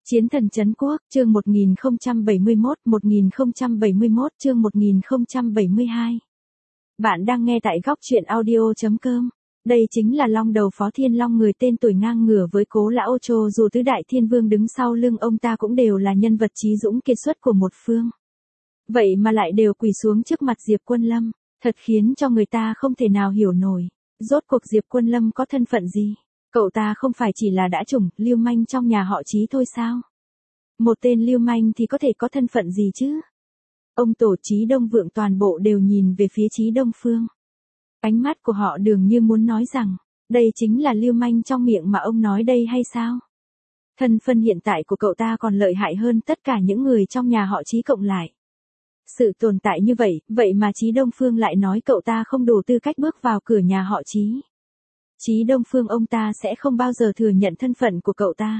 Chiến thần trấn quốc, chương 1071, chương 1072. Bạn đang nghe tại góc truyện audio.com. Đây chính là Long Đầu Phó Thiên Long, người tên tuổi ngang ngửa với Cố Lão Trô, dù tứ đại thiên vương đứng sau lưng ông ta cũng đều là nhân vật chí dũng kiệt xuất của một phương. Vậy mà lại đều quỳ xuống trước mặt Diệp Quân Lâm, thật khiến cho người ta không thể nào hiểu nổi. Rốt cuộc Diệp Quân Lâm có thân phận gì? Cậu ta không phải chỉ là đã chủng, lưu manh trong nhà họ Chí thôi sao? Một tên lưu manh thì có thể có thân phận gì chứ? Ông tổ Chí Đông Vượng toàn bộ đều nhìn về phía Chí Đông Phương. Ánh mắt của họ dường như muốn nói rằng, đây chính là lưu manh trong miệng mà ông nói đây hay sao? Thân phận hiện tại của cậu ta còn lợi hại hơn tất cả những người trong nhà họ Chí cộng lại. Sự tồn tại như vậy, vậy mà Chí Đông Phương lại nói cậu ta không đủ tư cách bước vào cửa nhà họ Chí. Chí Đông Phương ông ta sẽ không bao giờ thừa nhận thân phận của cậu ta.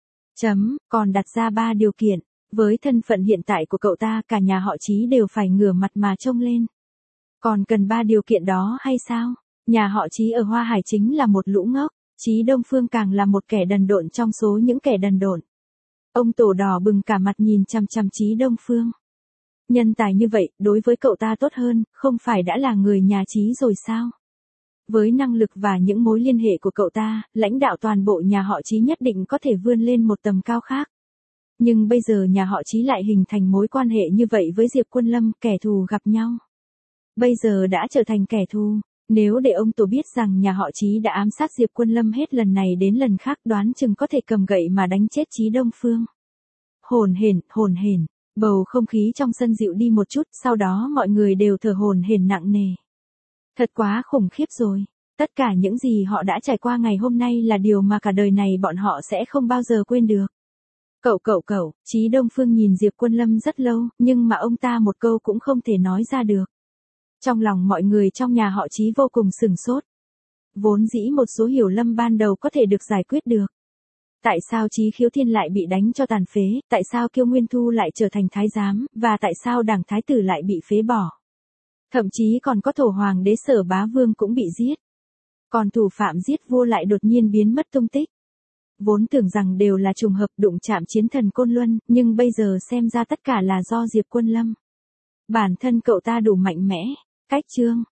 Còn đặt ra 3 điều kiện, với thân phận hiện tại của cậu ta cả nhà họ Chí đều phải ngửa mặt mà trông lên. Còn cần 3 điều kiện đó hay sao? Nhà họ Chí ở Hoa Hải chính là một lũ ngốc, Chí Đông Phương càng là một kẻ đần độn trong số những kẻ đần độn. Ông tổ đỏ bừng cả mặt nhìn chằm chằm Chí Đông Phương. Nhân tài như vậy, đối với cậu ta tốt hơn, không phải đã là người nhà Chí rồi sao? Với năng lực và những mối liên hệ của cậu ta, lãnh đạo toàn bộ nhà họ Chí nhất định có thể vươn lên một tầm cao khác. Nhưng bây giờ nhà họ Chí lại hình thành mối quan hệ như vậy với Diệp Quân Lâm, kẻ thù gặp nhau. Bây giờ đã trở thành kẻ thù, nếu để ông tổ biết rằng nhà họ Chí đã ám sát Diệp Quân Lâm hết lần này đến lần khác, đoán chừng có thể cầm gậy mà đánh chết Chí Đông Phương. Hổn hển, bầu không khí trong sân dịu đi một chút, sau đó mọi người đều thở hổn hển nặng nề. Thật quá khủng khiếp rồi. Tất cả những gì họ đã trải qua ngày hôm nay là điều mà cả đời này bọn họ sẽ không bao giờ quên được. Cậu, Chí Đông Phương nhìn Diệp Quân Lâm rất lâu, nhưng mà ông ta một câu cũng không thể nói ra được. Trong lòng mọi người trong nhà họ Chí vô cùng sửng sốt. Vốn dĩ một số hiểu lầm ban đầu có thể được giải quyết được. Tại sao Chí Khiếu Thiên lại bị đánh cho tàn phế, tại sao Kiêu Nguyên Thu lại trở thành thái giám, và tại sao Đảng Thái Tử lại bị phế bỏ. Thậm chí còn có Thổ Hoàng đế Sở Bá Vương cũng bị giết. Còn thủ phạm giết vua lại đột nhiên biến mất tung tích. Vốn tưởng rằng đều là trùng hợp đụng chạm chiến thần Côn Luân, nhưng bây giờ xem ra tất cả là do Diệp Quân Lâm. Bản thân cậu ta đủ mạnh mẽ. Cách chương.